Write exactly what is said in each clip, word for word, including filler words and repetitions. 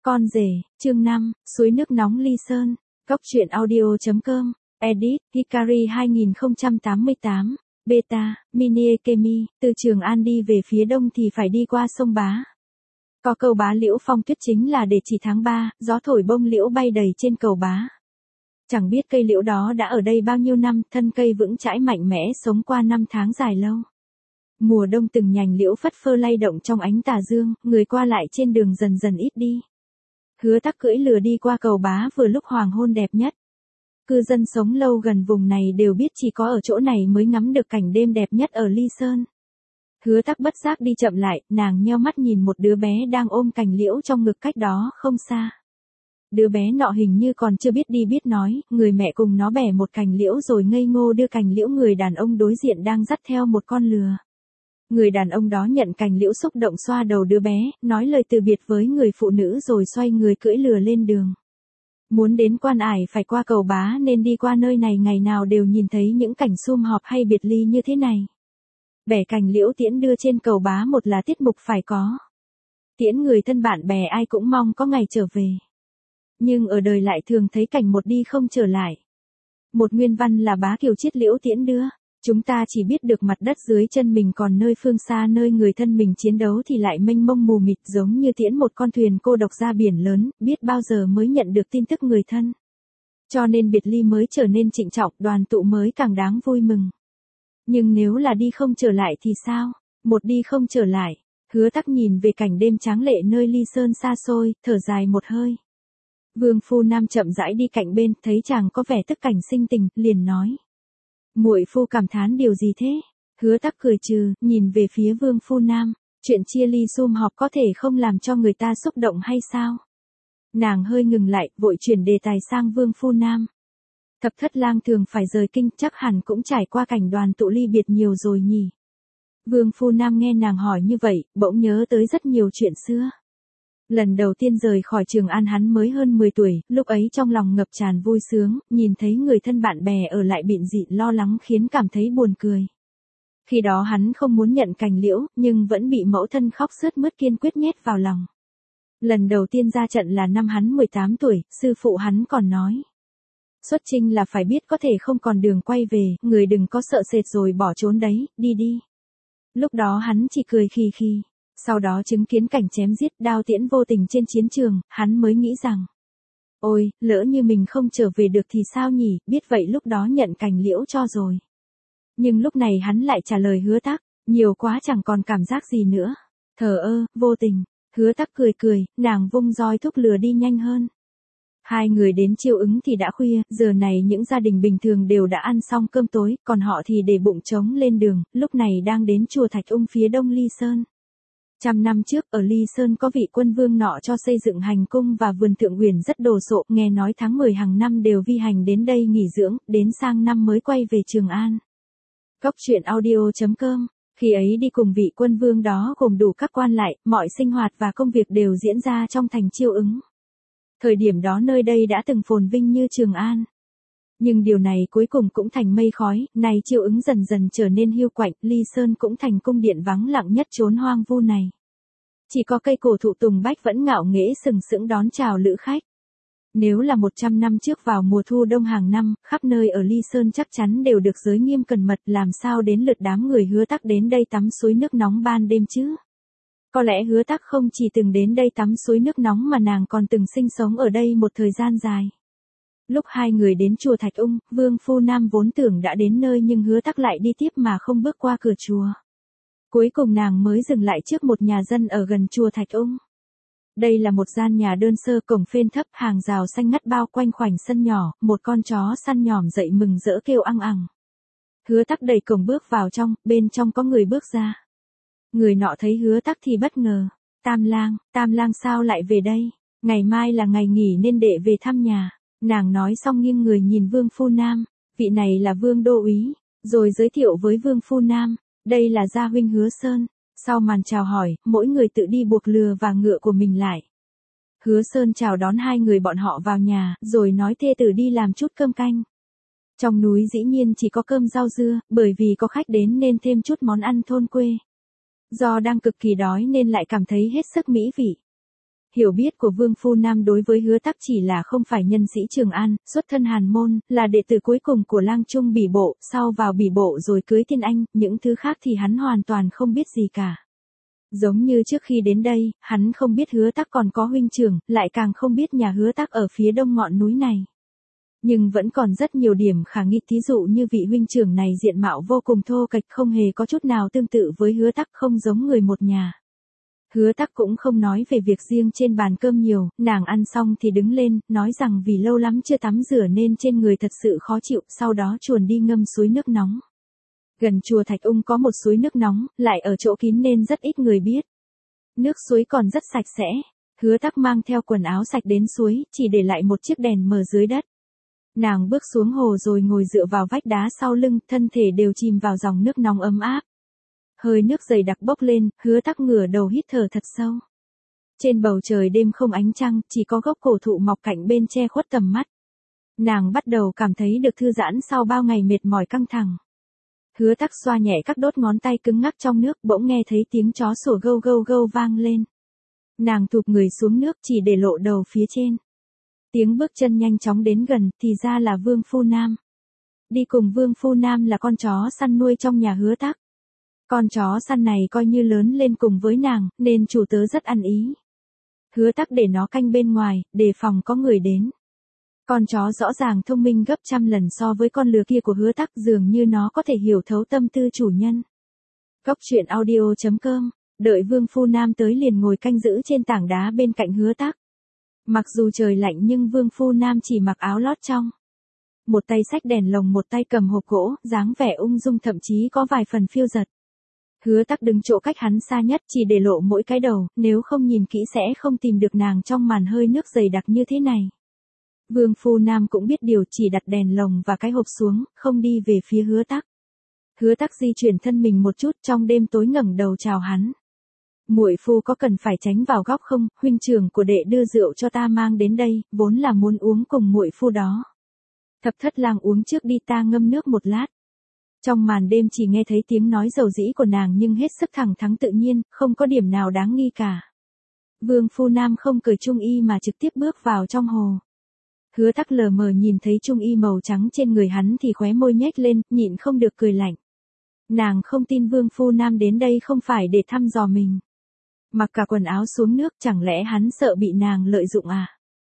Con rể, chương năm, suối nước nóng Ly Sơn. Cốc truyện audio chấm com. Edit, Hikari hai không tám tám. Beta, Mini Ekemi, từ Trường An đi về phía đông thì phải đi qua sông Bá. Có câu Bá Liễu phong tuyết chính là để chỉ tháng ba, gió thổi bông liễu bay đầy trên cầu Bá. Chẳng biết cây liễu đó đã ở đây bao nhiêu năm, thân cây vững chãi mạnh mẽ sống qua năm tháng dài lâu. Mùa đông từng nhành liễu phất phơ lay động trong ánh tà dương, người qua lại trên đường dần dần ít đi. Hứa Tắc cưỡi lừa đi qua cầu Bá vừa lúc hoàng hôn đẹp nhất. Cư dân sống lâu gần vùng này đều biết chỉ có ở chỗ này mới ngắm được cảnh đêm đẹp nhất ở Ly Sơn. Hứa Tắc bất giác đi chậm lại, nàng nheo mắt nhìn một đứa bé đang ôm cành liễu trong ngực cách đó không xa. Đứa bé nọ hình như còn chưa biết đi biết nói, người mẹ cùng nó bẻ một cành liễu rồi ngây ngô đưa cành liễu người đàn ông đối diện đang dắt theo một con lừa. Người đàn ông đó nhận cành liễu xúc động xoa đầu đứa bé, nói lời từ biệt với người phụ nữ rồi xoay người cưỡi lừa lên đường. Muốn đến Quan Ải phải qua cầu Bá nên đi qua nơi này ngày nào đều nhìn thấy những cảnh sum họp hay biệt ly như thế này. Bẻ cành liễu tiễn đưa trên cầu Bá một là tiết mục phải có. Tiễn người thân bạn bè ai cũng mong có ngày trở về. Nhưng ở đời lại thường thấy cảnh một đi không trở lại. Một nguyên văn là Bá Kiều chiết liễu tiễn đưa. Chúng ta chỉ biết được mặt đất dưới chân mình, còn nơi phương xa nơi người thân mình chiến đấu thì lại mênh mông mù mịt, giống như tiễn một con thuyền cô độc ra biển lớn, biết bao giờ mới nhận được tin tức người thân. Cho nên biệt ly mới trở nên trịnh trọng, đoàn tụ mới càng đáng vui mừng. Nhưng nếu là đi không trở lại thì sao? Một đi không trở lại, Hứa Tắc nhìn về cảnh đêm tráng lệ nơi Ly Sơn xa xôi, thở dài một hơi. Vương phu Nam chậm rãi đi cạnh bên, thấy chàng có vẻ tức cảnh sinh tình, liền nói: "Muội phu cảm thán điều gì thế?" Hứa Tắc cười trừ, nhìn về phía Vương phu Nam, chuyện chia ly sum họp có thể không làm cho người ta xúc động hay sao? Nàng hơi ngừng lại, vội chuyển đề tài sang Vương phu Nam. Thập thất lang thường phải rời kinh, chắc hẳn cũng trải qua cảnh đoàn tụ ly biệt nhiều rồi nhỉ? Vương phu Nam nghe nàng hỏi như vậy, bỗng nhớ tới rất nhiều chuyện xưa. Lần đầu tiên rời khỏi Trường An hắn mới hơn mười tuổi, lúc ấy trong lòng ngập tràn vui sướng, nhìn thấy người thân bạn bè ở lại bịn dị lo lắng khiến cảm thấy buồn cười. Khi đó hắn không muốn nhận cành liễu, nhưng vẫn bị mẫu thân khóc sướt mướt kiên quyết nhét vào lòng. Lần đầu tiên ra trận là năm hắn mười tám tuổi, sư phụ hắn còn nói: "Xuất chinh là phải biết có thể không còn đường quay về, người đừng có sợ sệt rồi bỏ trốn đấy, đi đi." Lúc đó hắn chỉ cười khì khì. Sau đó chứng kiến cảnh chém giết đao tiễn vô tình trên chiến trường, hắn mới nghĩ rằng: ôi, lỡ như mình không trở về được thì sao nhỉ, biết vậy lúc đó nhận cành liễu cho rồi. Nhưng lúc này hắn lại trả lời Hứa Tắc: "Nhiều quá chẳng còn cảm giác gì nữa." Thờ ơ, vô tình. Hứa Tắc cười cười, nàng vung roi thúc lừa đi nhanh hơn. Hai người đến Chiêu Ứng thì đã khuya, giờ này những gia đình bình thường đều đã ăn xong cơm tối, còn họ thì để bụng trống lên đường, lúc này đang đến chùa Thạch Ung phía đông Ly Sơn. Trăm năm trước ở Ly Sơn có vị quân vương nọ cho xây dựng hành cung và vườn Thượng Uyển rất đồ sộ, nghe nói tháng mười hàng năm đều vi hành đến đây nghỉ dưỡng, đến sang năm mới quay về Trường An. Cốc truyện audio chấm com. Khi ấy đi cùng vị quân vương đó gồm đủ các quan lại, mọi sinh hoạt và công việc đều diễn ra trong thành Chiêu Ứng. Thời điểm đó nơi đây đã từng phồn vinh như Trường An. Nhưng điều này cuối cùng cũng thành mây khói, này Chiêu Ứng dần dần trở nên hiu quạnh, Ly Sơn cũng thành cung điện vắng lặng nhất chốn hoang vu này. Chỉ có cây cổ thụ tùng bách vẫn ngạo nghễ sừng sững đón chào lữ khách. Nếu là một trăm năm trước vào mùa thu đông hàng năm, khắp nơi ở Ly Sơn chắc chắn đều được giới nghiêm cẩn mật, làm sao đến lượt đám người Hứa Tắc đến đây tắm suối nước nóng ban đêm chứ? Có lẽ Hứa Tắc không chỉ từng đến đây tắm suối nước nóng mà nàng còn từng sinh sống ở đây một thời gian dài. Lúc hai người đến chùa Thạch Ung, Vương phu Nam vốn tưởng đã đến nơi nhưng Hứa Tắc lại đi tiếp mà không bước qua cửa chùa. Cuối cùng nàng mới dừng lại trước một nhà dân ở gần chùa Thạch Ung. Đây là một gian nhà đơn sơ, cổng phên thấp, hàng rào xanh ngắt bao quanh khoảnh sân nhỏ, một con chó săn nhỏm dậy mừng rỡ kêu ăng ẳng. Hứa Tắc đẩy cổng bước vào trong, bên trong có người bước ra. Người nọ thấy Hứa Tắc thì bất ngờ: "Tam lang, Tam lang sao lại về đây? Ngày mai là ngày nghỉ nên đệ về thăm nhà." Nàng nói xong nghiêng người nhìn Vương phu Nam: "Vị này là Vương đô úy." Rồi giới thiệu với Vương phu Nam: "Đây là gia huynh Hứa Sơn." Sau màn chào hỏi, mỗi người tự đi buộc lừa và ngựa của mình lại. Hứa Sơn chào đón hai người bọn họ vào nhà, rồi nói thê tử đi làm chút cơm canh. Trong núi dĩ nhiên chỉ có cơm rau dưa, bởi vì có khách đến nên thêm chút món ăn thôn quê. Do đang cực kỳ đói nên lại cảm thấy hết sức mỹ vị. Hiểu biết của Vương Phu Nam đối với Hứa Tắc chỉ là không phải nhân sĩ Trường An, xuất thân hàn môn, là đệ tử cuối cùng của lang trung bỉ bộ, sau vào bỉ bộ rồi cưới Thiên Anh, những thứ khác thì hắn hoàn toàn không biết gì cả. Giống như trước khi đến đây, hắn không biết Hứa Tắc còn có huynh trưởng, lại càng không biết nhà Hứa Tắc ở phía đông ngọn núi này. Nhưng vẫn còn rất nhiều điểm khả nghi, thí dụ như vị huynh trưởng này diện mạo vô cùng thô kệch, không hề có chút nào tương tự với Hứa Tắc, không giống người một nhà. Hứa Tắc cũng không nói về việc riêng trên bàn cơm nhiều, nàng ăn xong thì đứng lên, nói rằng vì lâu lắm chưa tắm rửa nên trên người thật sự khó chịu, sau đó chuồn đi ngâm suối nước nóng. Gần chùa Thạch Ung có một suối nước nóng, lại ở chỗ kín nên rất ít người biết. Nước suối còn rất sạch sẽ. Hứa Tắc mang theo quần áo sạch đến suối, chỉ để lại một chiếc đèn mờ dưới đất. Nàng bước xuống hồ rồi ngồi dựa vào vách đá sau lưng, thân thể đều chìm vào dòng nước nóng ấm áp. Hơi nước dày đặc bốc lên, Hứa Tắc ngửa đầu hít thở thật sâu. Trên bầu trời đêm không ánh trăng, chỉ có gốc cổ thụ mọc cạnh bên che khuất tầm mắt. Nàng bắt đầu cảm thấy được thư giãn sau bao ngày mệt mỏi căng thẳng. Hứa Tắc xoa nhẹ các đốt ngón tay cứng ngắc trong nước, bỗng nghe thấy tiếng chó sủa gâu gâu gâu vang lên. Nàng thụp người xuống nước chỉ để lộ đầu phía trên. Tiếng bước chân nhanh chóng đến gần, thì ra là Vương Phu Nam. Đi cùng Vương Phu Nam là con chó săn nuôi trong nhà Hứa Tắc. Con chó săn này coi như lớn lên cùng với nàng, nên chủ tớ rất ăn ý. Hứa Tắc để nó canh bên ngoài, đề phòng có người đến. Con chó rõ ràng thông minh gấp trăm lần so với con lừa kia của Hứa Tắc, dường như nó có thể hiểu thấu tâm tư chủ nhân. Góc truyện audio chấm com, đợi Vương Phu Nam tới liền ngồi canh giữ trên tảng đá bên cạnh Hứa Tắc. Mặc dù trời lạnh nhưng Vương Phu Nam chỉ mặc áo lót trong. Một tay xách đèn lồng, một tay cầm hộp gỗ, dáng vẻ ung dung, thậm chí có vài phần phiêu dật. Hứa Tắc đứng chỗ cách hắn xa nhất chỉ để lộ mỗi cái đầu, nếu không nhìn kỹ sẽ không tìm được nàng trong màn hơi nước dày đặc như thế này. Vương Phu Nam cũng biết điều, chỉ đặt đèn lồng và cái hộp xuống, không đi về phía Hứa Tắc. Hứa Tắc di chuyển thân mình một chút, trong đêm tối ngẩng đầu chào hắn. Muội phu có cần phải tránh vào góc không, huynh trưởng của đệ đưa rượu cho ta mang đến đây, vốn là muốn uống cùng muội phu đó. Thập Thất Lang uống trước đi, ta ngâm nước một lát. Trong màn đêm chỉ nghe thấy tiếng nói dầu dĩ của nàng nhưng hết sức thẳng thắn tự nhiên, không có điểm nào đáng nghi cả. Vương Phu Nam không cởi trung y mà trực tiếp bước vào trong hồ. Hứa Tắc lờ mờ nhìn thấy trung y màu trắng trên người hắn thì khóe môi nhếch lên, nhịn không được cười lạnh. Nàng không tin Vương Phu Nam đến đây không phải để thăm dò mình. Mặc cả quần áo xuống nước, chẳng lẽ hắn sợ bị nàng lợi dụng à?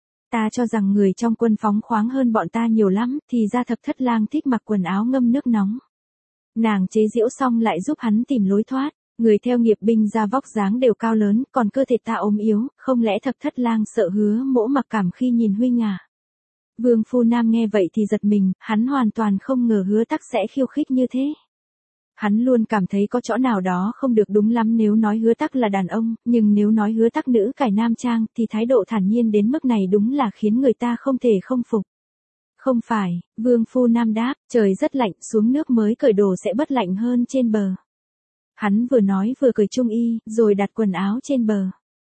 Ta cho rằng người trong quân phóng khoáng hơn bọn ta nhiều lắm, thì ra Thập Thất Lang thích mặc quần áo ngâm nước nóng. Nàng chế giễu xong lại giúp hắn tìm lối thoát. Người theo nghiệp binh ra vóc dáng đều cao lớn, còn cơ thể ta ốm yếu, không lẽ Thập Thất Lang sợ Hứa Mỗ mặc cảm khi nhìn huynh à? Vương Phu Nam nghe vậy thì giật mình, hắn hoàn toàn không ngờ Hứa Tắc sẽ khiêu khích như thế. Hắn luôn cảm thấy có chỗ nào đó không được đúng lắm nếu nói Hứa Tắc là đàn ông, nhưng nếu nói Hứa Tắc nữ cải nam trang thì thái độ thản nhiên đến mức này đúng là khiến người ta không thể không phục. Không phải, Vương Phu Nam đáp, trời rất lạnh, xuống nước mới cởi đồ sẽ bớt lạnh hơn trên bờ. Hắn vừa nói vừa cởi trung y, rồi đặt quần áo trên bờ.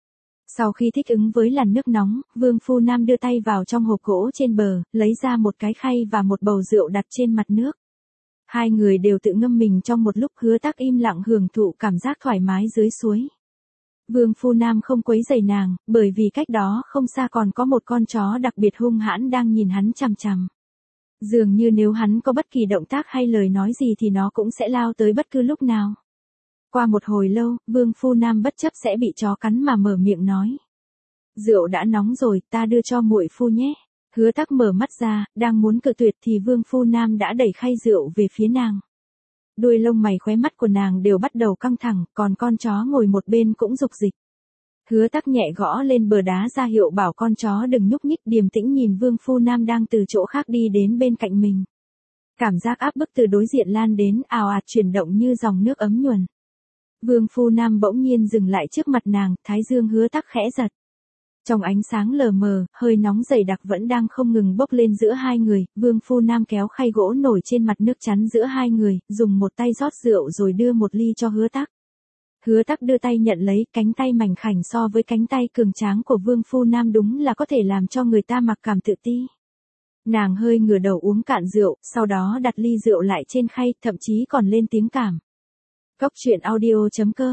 Sau khi thích ứng với làn nước nóng, Vương Phu Nam đưa tay vào trong hộp gỗ trên bờ, lấy ra một cái khay và một bầu rượu đặt trên mặt nước. Hai người đều tự ngâm mình trong một lúc, Hứa Tắc im lặng hưởng thụ cảm giác thoải mái dưới suối. Vương Phu Nam không quấy rầy nàng, bởi vì cách đó không xa còn có một con chó đặc biệt hung hãn đang nhìn hắn chằm chằm. Dường như nếu hắn có bất kỳ động tác hay lời nói gì thì nó cũng sẽ lao tới bất cứ lúc nào. Qua một hồi lâu, Vương Phu Nam bất chấp sẽ bị chó cắn mà mở miệng nói. Rượu đã nóng rồi, ta đưa cho muội phu nhé. Hứa Tắc mở mắt ra, đang muốn cự tuyệt thì Vương Phu Nam đã đẩy khay rượu về phía nàng. Đuôi lông mày khóe mắt của nàng đều bắt đầu căng thẳng, còn con chó ngồi một bên cũng rục dịch. Hứa Tắc nhẹ gõ lên bờ đá ra hiệu bảo con chó đừng nhúc nhích, điềm tĩnh nhìn Vương Phu Nam đang từ chỗ khác đi đến bên cạnh mình. Cảm giác áp bức từ đối diện lan đến, ào ạt chuyển động như dòng nước ấm nhuần. Vương Phu Nam bỗng nhiên dừng lại trước mặt nàng, thái dương Hứa Tắc khẽ giật. Trong ánh sáng lờ mờ, hơi nóng dày đặc vẫn đang không ngừng bốc lên giữa hai người, Vương Phu Nam kéo khay gỗ nổi trên mặt nước chắn giữa hai người, dùng một tay rót rượu rồi đưa một ly cho Hứa Tắc. Hứa Tắc đưa tay nhận lấy, cánh tay mảnh khảnh so với cánh tay cường tráng của Vương Phu Nam đúng là có thể làm cho người ta mặc cảm tự ti. Nàng hơi ngửa đầu uống cạn rượu, sau đó đặt ly rượu lại trên khay, thậm chí còn lên tiếng cảm. Góc truyện audio chấm com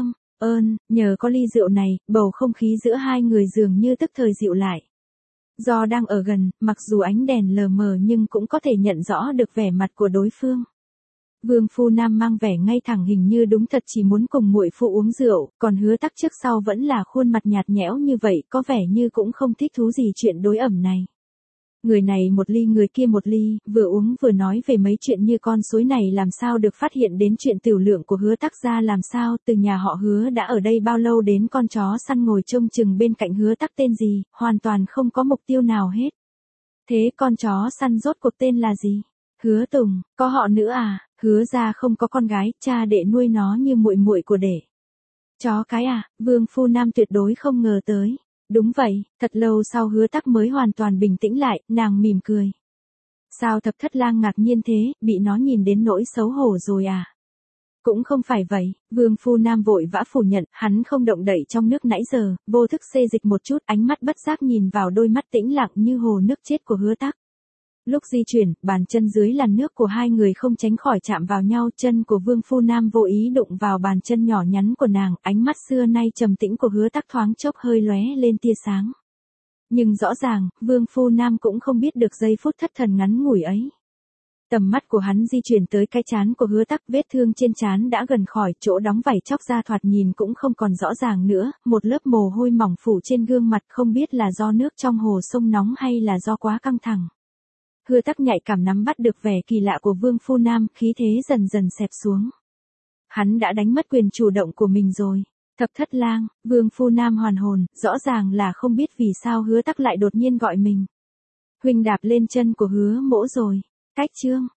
ơn, nhờ có ly rượu này, bầu không khí giữa hai người dường như tức thời dịu lại. Do đang ở gần, mặc dù ánh đèn lờ mờ nhưng cũng có thể nhận rõ được vẻ mặt của đối phương. Vương Phu Nam mang vẻ ngay thẳng hình như đúng thật chỉ muốn cùng muội phu uống rượu, còn Hứa Tắc trước sau vẫn là khuôn mặt nhạt nhẽo như vậy, có vẻ như cũng không thích thú gì chuyện đối ẩm này. Người này một ly người kia một ly, vừa uống vừa nói về mấy chuyện như con suối này làm sao được phát hiện đến chuyện tiểu lượng của Hứa Tắc gia làm sao, từ nhà họ Hứa đã ở đây bao lâu đến con chó săn ngồi trông chừng bên cạnh Hứa Tắc tên gì, hoàn toàn không có mục tiêu nào hết. Thế con chó săn rốt cuộc tên là gì? Hứa Tùng, có họ nữa à? Hứa gia không có con gái, cha đệ nuôi nó như muội muội của đệ. Chó cái à? Vương Phu Nam tuyệt đối không ngờ tới. Đúng vậy, thật lâu sau Hứa Tắc mới hoàn toàn bình tĩnh lại, nàng mỉm cười. Sao Thập Thất Lang ngạc nhiên thế, bị nó nhìn đến nỗi xấu hổ rồi à? Cũng không phải vậy, Vương Phu Nam vội vã phủ nhận, hắn không động đậy trong nước nãy giờ, vô thức xê dịch một chút, ánh mắt bất giác nhìn vào đôi mắt tĩnh lặng như hồ nước chết của Hứa Tắc. Lúc di chuyển, bàn chân dưới làn nước của hai người không tránh khỏi chạm vào nhau, chân của Vương Phu Nam vô ý đụng vào bàn chân nhỏ nhắn của nàng, ánh mắt xưa nay trầm tĩnh của Hứa Tắc thoáng chốc hơi lóe lên tia sáng. Nhưng rõ ràng, Vương Phu Nam cũng không biết được giây phút thất thần ngắn ngủi ấy. Tầm mắt của hắn di chuyển tới cái trán của Hứa Tắc, vết thương trên trán đã gần khỏi, chỗ đóng vảy chóc ra thoạt nhìn cũng không còn rõ ràng nữa, một lớp mồ hôi mỏng phủ trên gương mặt không biết là do nước trong hồ sông nóng hay là do quá căng thẳng. Hứa Tắc nhạy cảm nắm bắt được vẻ kỳ lạ của Vương Phu Nam, khí thế dần dần xẹp xuống. Hắn đã đánh mất quyền chủ động của mình rồi. Thập Thất Lang, Vương Phu Nam hoàn hồn, rõ ràng là không biết vì sao Hứa Tắc lại đột nhiên gọi mình. Huynh đạp lên chân của Hứa Mỗ rồi. Cách chương.